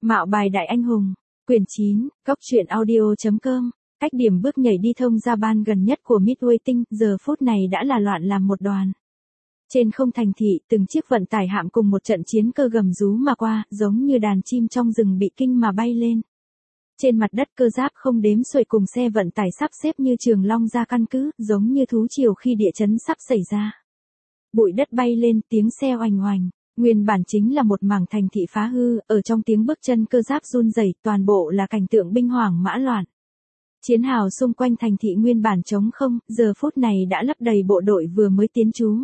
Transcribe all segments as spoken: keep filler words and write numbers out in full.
Mạo bài đại anh hùng, quyển chín, góc truyện audio.com, cách điểm bước nhảy đi thông Japan gần nhất của Midway Tinh, giờ phút này đã là loạn làm một đoàn. Trên không thành thị, từng chiếc vận tải hạm cùng một trận chiến cơ gầm rú mà qua, giống như đàn chim trong rừng bị kinh mà bay lên. Trên mặt đất cơ giáp không đếm xuể cùng xe vận tải sắp xếp như trường long ra căn cứ, giống như thú triều khi địa chấn sắp xảy ra. Bụi đất bay lên, tiếng xe oành oành. Nguyên bản chính là một mảng thành thị phá hư, ở trong tiếng bước chân cơ giáp run rẩy, toàn bộ là cảnh tượng binh hoảng mã loạn. Chiến hào xung quanh thành thị nguyên bản trống không, giờ phút này đã lấp đầy bộ đội vừa mới tiến trú.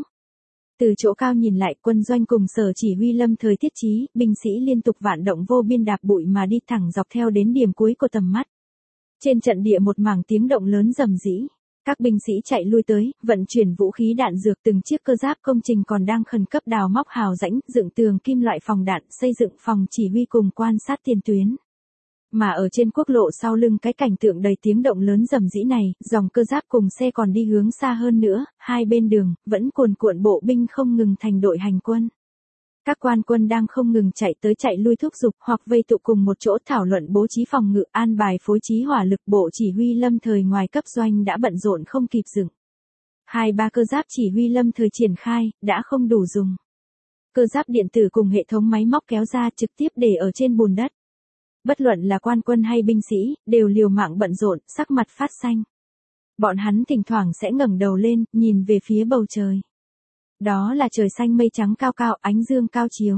Từ chỗ cao nhìn lại, quân doanh cùng sở chỉ huy lâm thời thiết trí, binh sĩ liên tục vạn động vô biên đạp bụi mà đi thẳng dọc theo đến điểm cuối của tầm mắt. Trên trận địa một mảng tiếng động lớn rầm rĩ. Các binh sĩ chạy lui tới, vận chuyển vũ khí đạn dược, từng chiếc cơ giáp công trình còn đang khẩn cấp đào móc hào rãnh, dựng tường kim loại phòng đạn, xây dựng phòng chỉ huy cùng quan sát tiền tuyến. Mà ở trên quốc lộ sau lưng cái cảnh tượng đầy tiếng động lớn rầm rĩ này, dòng cơ giáp cùng xe còn đi hướng xa hơn nữa, hai bên đường, vẫn cuồn cuộn bộ binh không ngừng thành đội hành quân. Các quan quân đang không ngừng chạy tới chạy lui thúc giục hoặc vây tụ cùng một chỗ thảo luận bố trí phòng ngự, an bài phối trí hỏa lực. Bộ chỉ huy lâm thời ngoài cấp doanh đã bận rộn không kịp dừng. Hai ba cơ giáp chỉ huy lâm thời triển khai, đã không đủ dùng. Cơ giáp điện tử cùng hệ thống máy móc kéo ra trực tiếp để ở trên bùn đất. Bất luận là quan quân hay binh sĩ, đều liều mạng bận rộn, sắc mặt phát xanh. Bọn hắn thỉnh thoảng sẽ ngẩng đầu lên, nhìn về phía bầu trời. Đó là trời xanh mây trắng cao cao, ánh dương cao chiếu.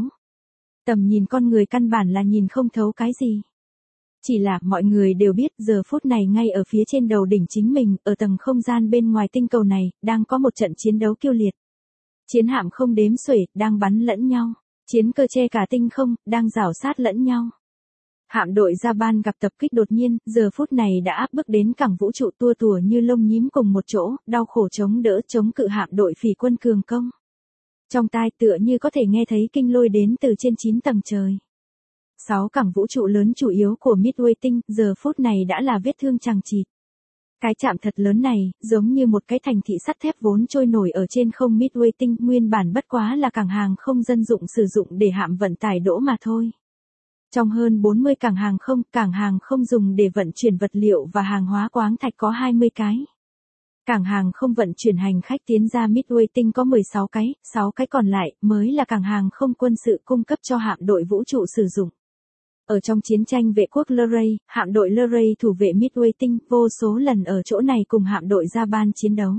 Tầm nhìn con người căn bản là nhìn không thấu cái gì. Chỉ là mọi người đều biết giờ phút này ngay ở phía trên đầu đỉnh chính mình, ở tầng không gian bên ngoài tinh cầu này, đang có một trận chiến đấu kiêu liệt. Chiến hạm không đếm xuể, đang bắn lẫn nhau. Chiến cơ che cả tinh không, đang rảo sát lẫn nhau. Hạm đội Japan gặp tập kích đột nhiên, giờ phút này đã áp bức đến cảng vũ trụ tua tủa như lông nhím cùng một chỗ, đau khổ chống đỡ chống cự hạm đội phỉ quân cường công. Trong tai tựa như có thể nghe thấy kinh lôi đến từ trên chín tầng trời. Sáu cảng vũ trụ lớn chủ yếu của Midway Tinh, giờ phút này đã là vết thương chằng chịt. Cái chạm thật lớn này, giống như một cái thành thị sắt thép vốn trôi nổi ở trên không. Midway Tinh nguyên bản bất quá là cảng hàng không dân dụng sử dụng để hạm vận tải đỗ mà thôi. Trong hơn bốn mươi cảng hàng không, cảng hàng không dùng để vận chuyển vật liệu và hàng hóa khoáng thạch có hai mươi cái. Cảng hàng không vận chuyển hành khách tiến ra Midway Tinh có mười sáu cái, sáu cái còn lại mới là cảng hàng không quân sự cung cấp cho hạm đội vũ trụ sử dụng. Ở trong chiến tranh vệ quốc Luray, hạm đội Luray thủ vệ Midway Tinh vô số lần ở chỗ này cùng hạm đội Japan chiến đấu.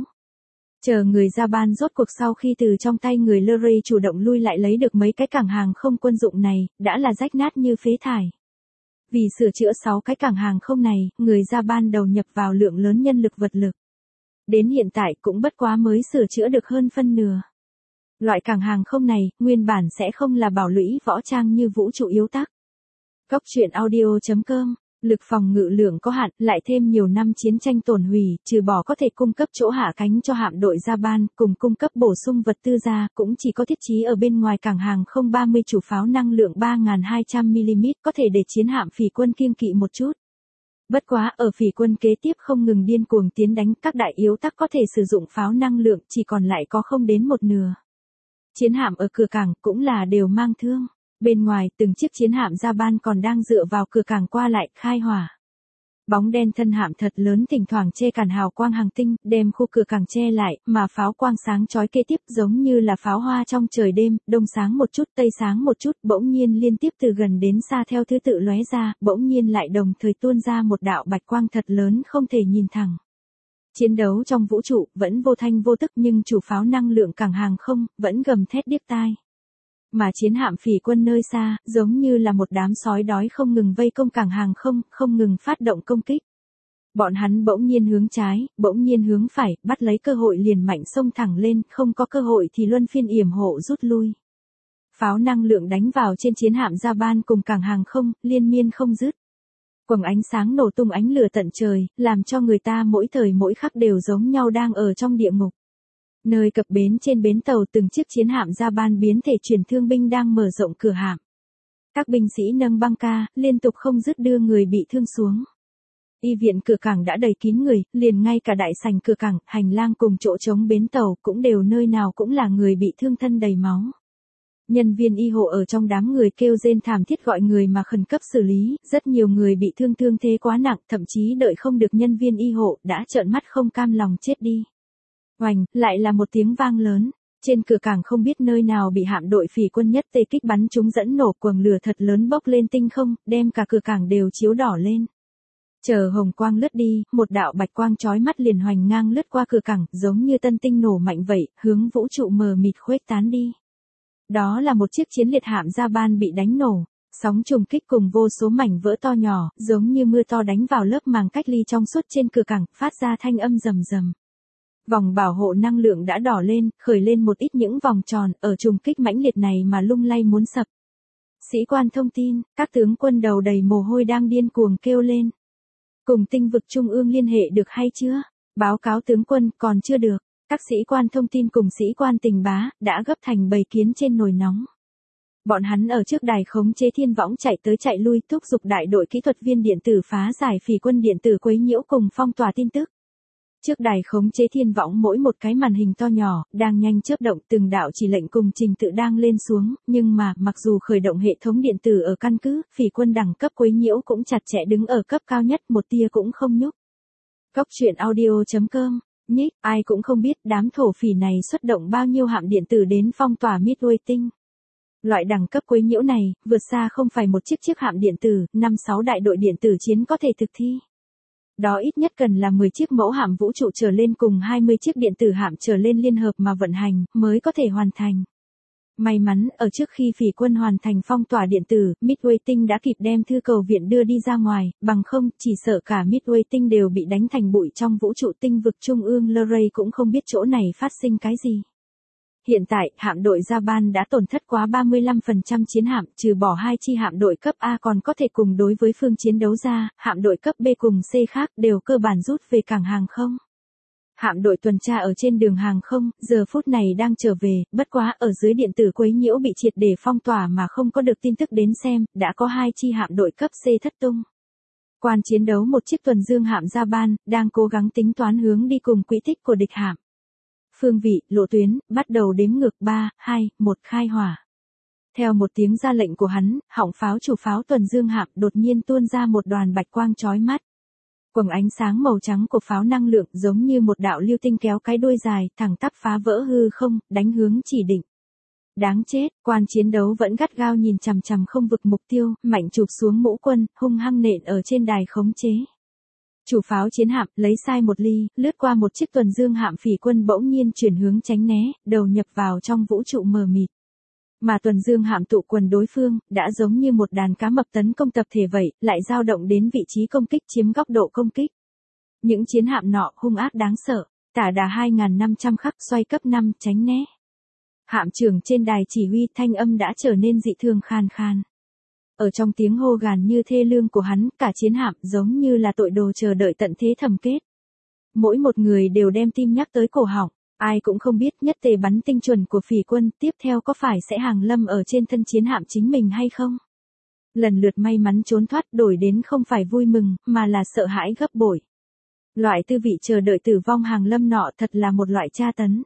Chờ người Japan rốt cuộc sau khi từ trong tay người Luray chủ động lui lại lấy được mấy cái cảng hàng không quân dụng này, đã là rách nát như phế thải. Vì sửa chữa sáu cái cảng hàng không này, người Japan đầu nhập vào lượng lớn nhân lực vật lực. Đến hiện tại cũng bất quá mới sửa chữa được hơn phân nửa. Loại cảng hàng không này, nguyên bản sẽ không là bảo lũy võ trang như vũ trụ yếu tắc. Góc truyện audio.com, lực phòng ngự lượng có hạn, lại thêm nhiều năm chiến tranh tổn hủy, trừ bỏ có thể cung cấp chỗ hạ cánh cho hạm đội Japan, cùng cung cấp bổ sung vật tư ra, cũng chỉ có thiết trí ở bên ngoài cảng hàng không ba mươi chủ pháo năng lượng ba nghìn hai trăm mi-li-mét, có thể để chiến hạm phỉ quân kiêng kỵ một chút. Bất quá, ở phỉ quân kế tiếp không ngừng điên cuồng tiến đánh, các đại yếu tắc có thể sử dụng pháo năng lượng, chỉ còn lại có không đến một nửa. Chiến hạm ở cửa cảng cũng là đều mang thương. Bên ngoài, từng chiếc chiến hạm Japan còn đang dựa vào cửa cảng qua lại, khai hỏa. Bóng đen thân hạm thật lớn thỉnh thoảng che cản hào quang hàng tinh, đem khu cửa cảng che lại, mà pháo quang sáng chói kế tiếp giống như là pháo hoa trong trời đêm, đông sáng một chút, tây sáng một chút, bỗng nhiên liên tiếp từ gần đến xa theo thứ tự lóe ra, bỗng nhiên lại đồng thời tuôn ra một đạo bạch quang thật lớn không thể nhìn thẳng. Chiến đấu trong vũ trụ, vẫn vô thanh vô tức nhưng chủ pháo năng lượng cảng hàng không, vẫn gầm thét điếc tai. Mà chiến hạm phỉ quân nơi xa, giống như là một đám sói đói không ngừng vây công cảng hàng không, không ngừng phát động công kích. Bọn hắn bỗng nhiên hướng trái, bỗng nhiên hướng phải, bắt lấy cơ hội liền mạnh xông thẳng lên, không có cơ hội thì luân phiên yểm hộ rút lui. Pháo năng lượng đánh vào trên chiến hạm Japan cùng cảng hàng không, liên miên không dứt. Quầng ánh sáng nổ tung ánh lửa tận trời, làm cho người ta mỗi thời mỗi khắc đều giống nhau đang ở trong địa ngục. Nơi cập bến trên bến tàu từng chiếc chiến hạm Japan biến thể chuyển thương binh đang mở rộng cửa hạm. Các binh sĩ nâng băng ca, liên tục không dứt đưa người bị thương xuống. Y viện cửa cảng đã đầy kín người, liền ngay cả đại sảnh cửa cảng, hành lang cùng chỗ trống bến tàu cũng đều nơi nào cũng là người bị thương thân đầy máu. Nhân viên y hộ ở trong đám người kêu rên thảm thiết gọi người mà khẩn cấp xử lý, rất nhiều người bị thương thương thế quá nặng, thậm chí đợi không được nhân viên y hộ, đã trợn mắt không cam lòng chết đi. Oành, lại là một tiếng vang lớn. Trên cửa cảng không biết nơi nào bị hạm đội phỉ quân nhất tê kích bắn trúng dẫn nổ, quầng lửa thật lớn bốc lên tinh không, đem cả cửa cảng đều chiếu đỏ lên. Chờ hồng quang lướt đi, một đạo bạch quang chói mắt liền hoành ngang lướt qua cửa cảng, giống như tân tinh nổ mạnh vậy, hướng vũ trụ mờ mịt khuếch tán đi. Đó là một chiếc chiến liệt hạm Japan bị đánh nổ, sóng trùng kích cùng vô số mảnh vỡ to nhỏ, giống như mưa to đánh vào lớp màng cách ly trong suốt trên cửa cảng, phát ra thanh âm rầm rầm. Vòng bảo hộ năng lượng đã đỏ lên, khởi lên một ít những vòng tròn, ở trùng kích mãnh liệt này mà lung lay muốn sập. Sĩ quan thông tin, các tướng quân đầu đầy mồ hôi đang điên cuồng kêu lên. Cùng tinh vực trung ương liên hệ được hay chưa? Báo cáo tướng quân, còn chưa được. Các sĩ quan thông tin cùng sĩ quan tình bá, đã gấp thành bầy kiến trên nồi nóng. Bọn hắn ở trước đài khống chế thiên võng chạy tới chạy lui, thúc giục đại đội kỹ thuật viên điện tử phá giải phỉ quân điện tử quấy nhiễu cùng phong tỏa tin tức. Trước đài khống chế thiên võng mỗi một cái màn hình to nhỏ, đang nhanh chớp động, từng đạo chỉ lệnh cùng trình tự đang lên xuống, nhưng mà, mặc dù khởi động hệ thống điện tử ở căn cứ, phỉ quân đẳng cấp quấy nhiễu cũng chặt chẽ đứng ở cấp cao nhất, một tia cũng không nhúc. Góc truyện audio chấm com, nhích, ai cũng không biết đám thổ phỉ này xuất động bao nhiêu hạm điện tử đến phong tỏa Midway tinh. Loại đẳng cấp quấy nhiễu này, vượt xa không phải một chiếc chiếc hạm điện tử, năm sáu đại đội điện tử chiến có thể thực thi. Đó ít nhất cần là mười chiếc mẫu hạm vũ trụ trở lên cùng hai mươi chiếc điện tử hạm trở lên liên hợp mà vận hành, mới có thể hoàn thành. May mắn, ở trước khi phỉ quân hoàn thành phong tỏa điện tử, Midway tinh đã kịp đem thư cầu viện đưa đi ra ngoài, bằng không, chỉ sợ cả Midway tinh đều bị đánh thành bụi trong vũ trụ tinh vực trung ương Luray cũng không biết chỗ này phát sinh cái gì. Hiện tại, hạm đội Japan đã tổn thất quá ba mươi lăm phần trăm chiến hạm, trừ bỏ hai chi hạm đội cấp A còn có thể cùng đối với phương chiến đấu ra, hạm đội cấp B cùng C khác đều cơ bản rút về cảng hàng không. Hạm đội tuần tra ở trên đường hàng không, giờ phút này đang trở về, bất quá ở dưới điện tử quấy nhiễu bị triệt để phong tỏa mà không có được tin tức đến xem, đã có hai chi hạm đội cấp C thất tung. Quan chiến đấu một chiếc tuần dương hạm Japan, đang cố gắng tính toán hướng đi cùng quỹ tích của địch hạm. Phương vị, lộ tuyến, bắt đầu đếm ngược ba, hai, một khai hỏa. Theo một tiếng ra lệnh của hắn, họng pháo chủ pháo tuần dương hạm đột nhiên tuôn ra một đoàn bạch quang chói mắt. Quầng ánh sáng màu trắng của pháo năng lượng giống như một đạo lưu tinh kéo cái đuôi dài, thẳng tắp phá vỡ hư không, đánh hướng chỉ định. Đáng chết, quan chiến đấu vẫn gắt gao nhìn chằm chằm không vực mục tiêu, mạnh chụp xuống mũ quân, hung hăng nện ở trên đài khống chế. Chủ pháo chiến hạm lấy sai một ly, lướt qua một chiếc tuần dương hạm phỉ quân bỗng nhiên chuyển hướng tránh né, đầu nhập vào trong vũ trụ mờ mịt. Mà tuần dương hạm tụ quần đối phương, đã giống như một đàn cá mập tấn công tập thể vậy, lại dao động đến vị trí công kích chiếm góc độ công kích. Những chiến hạm nọ hung ác đáng sợ, tả đà hai nghìn năm trăm khắc xoay cấp năm tránh né. Hạm trưởng trên đài chỉ huy thanh âm đã trở nên dị thường khan khan. Ở trong tiếng hô gàn như thê lương của hắn, cả chiến hạm giống như là tội đồ chờ đợi tận thế thầm kết. Mỗi một người đều đem tim nhắc tới cổ họng, ai cũng không biết nhất tề bắn tinh chuẩn của phỉ quân tiếp theo có phải sẽ hàng lâm ở trên thân chiến hạm chính mình hay không. Lần lượt may mắn trốn thoát đổi đến không phải vui mừng, mà là sợ hãi gấp bội. Loại tư vị chờ đợi tử vong hàng lâm nọ thật là một loại tra tấn.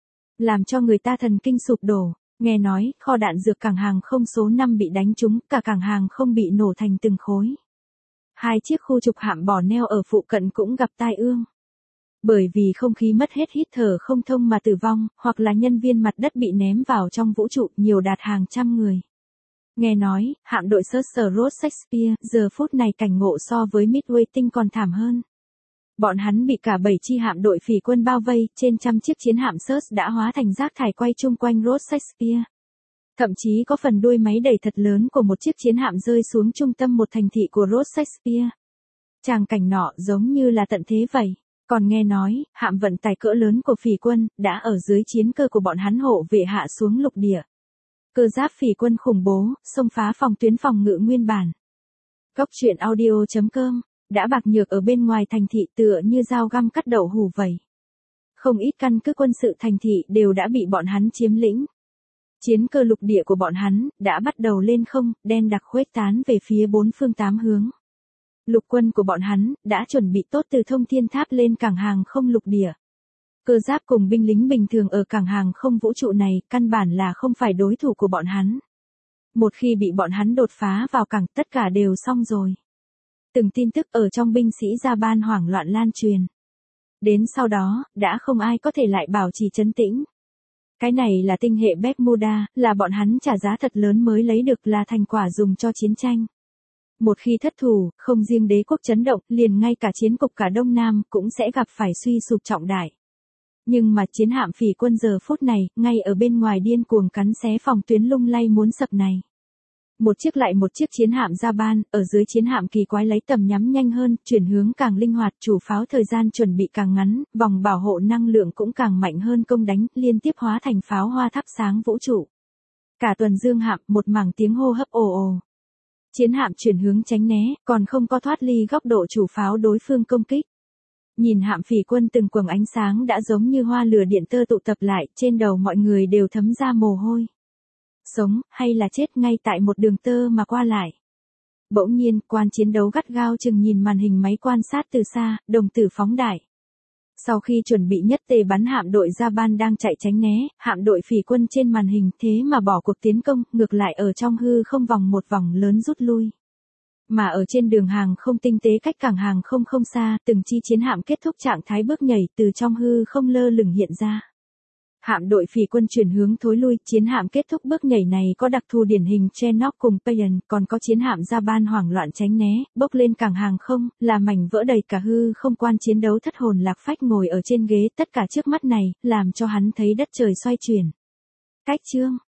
Làm cho người ta thần kinh sụp đổ. Nghe nói, kho đạn dược cảng hàng không số năm bị đánh trúng, cả cảng hàng không bị nổ thành từng khối. Hai chiếc khu trục hạm bỏ neo ở phụ cận cũng gặp tai ương. Bởi vì không khí mất hết hít thở không thông mà tử vong, hoặc là nhân viên mặt đất bị ném vào trong vũ trụ, nhiều đạt hàng trăm người. Nghe nói, hạm đội Surser Ross Shakespeare, giờ phút này cảnh ngộ so với Midway tinh còn thảm hơn. Bọn hắn bị cả bảy chi hạm đội phỉ quân bao vây, trên trăm chiếc chiến hạm Surs đã hóa thành rác thải quay chung quanh Ross Shakespeare. Thậm chí có phần đuôi máy đẩy thật lớn của một chiếc chiến hạm rơi xuống trung tâm một thành thị của Ross Shakespeare. Tràng cảnh nọ giống như là tận thế vậy. Còn nghe nói, hạm vận tải cỡ lớn của phỉ quân, đã ở dưới chiến cơ của bọn hắn hộ vệ hạ xuống lục địa. Cơ giáp phỉ quân khủng bố, xông phá phòng tuyến phòng ngự nguyên bản. Góc truyện audio chấm com, đã bạc nhược ở bên ngoài thành thị tựa như dao găm cắt đậu hủ vậy. Không ít căn cứ quân sự thành thị đều đã bị bọn hắn chiếm lĩnh. Chiến cơ lục địa của bọn hắn, đã bắt đầu lên không, đen đặc khuếch tán về phía bốn phương tám hướng. Lục quân của bọn hắn, đã chuẩn bị tốt từ thông thiên tháp lên cảng hàng không lục địa. Cơ giáp cùng binh lính bình thường ở cảng hàng không vũ trụ này, căn bản là không phải đối thủ của bọn hắn. Một khi bị bọn hắn đột phá vào cảng, tất cả đều xong rồi. Từng tin tức ở trong binh sĩ Japan hoảng loạn lan truyền. Đến sau đó, đã không ai có thể lại bảo trì trấn tĩnh. Cái này là tinh hệ Bermuda, là bọn hắn trả giá thật lớn mới lấy được, là thành quả dùng cho chiến tranh. Một khi thất thủ, không riêng đế quốc chấn động, liền ngay cả chiến cục cả Đông Nam cũng sẽ gặp phải suy sụp trọng đại. Nhưng mà chiến hạm phỉ quân giờ phút này, ngay ở bên ngoài điên cuồng cắn xé phòng tuyến lung lay muốn sập này. Một chiếc lại một chiếc chiến hạm Japan, ở dưới chiến hạm kỳ quái lấy tầm nhắm nhanh hơn, chuyển hướng càng linh hoạt, chủ pháo thời gian chuẩn bị càng ngắn, vòng bảo hộ năng lượng cũng càng mạnh hơn công đánh, liên tiếp hóa thành pháo hoa thắp sáng vũ trụ. Cả tuần dương hạm, một mảng tiếng hô hấp ồ ồ. Chiến hạm chuyển hướng tránh né, còn không có thoát ly góc độ chủ pháo đối phương công kích. Nhìn hạm phỉ quân từng quầng ánh sáng đã giống như hoa lửa điện tơ tụ tập lại, trên đầu mọi người đều thấm ra mồ hôi. Sống, hay là chết ngay tại một đường tơ mà qua lại. Bỗng nhiên, quan chiến đấu gắt gao chừng nhìn màn hình máy quan sát từ xa, đồng tử phóng đại. Sau khi chuẩn bị nhất tề bắn hạm đội Japan đang chạy tránh né, hạm đội phỉ quân trên màn hình thế mà bỏ cuộc tiến công, ngược lại ở trong hư không vòng một vòng lớn rút lui. Mà ở trên đường hàng không tinh tế cách cảng hàng không không xa, từng chi chiến hạm kết thúc trạng thái bước nhảy từ trong hư không lơ lửng hiện ra. Hạm đội phỉ quân chuyển hướng thối lui, chiến hạm kết thúc bước nhảy này có đặc thù điển hình Chinook cùng Payan, còn có chiến hạm Japan hoảng loạn tránh né, bốc lên cảng hàng không, là mảnh vỡ đầy cả hư không. Quan chiến đấu thất hồn lạc phách ngồi ở trên ghế, tất cả trước mắt này, làm cho hắn thấy đất trời xoay chuyển. Cách chương